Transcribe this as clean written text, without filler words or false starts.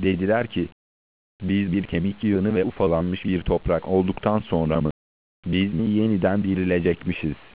Dediler ki, biz bir kemik yığını ve ufalanmış bir toprak olduktan sonra mı, biz mi yeniden dirilecekmişiz?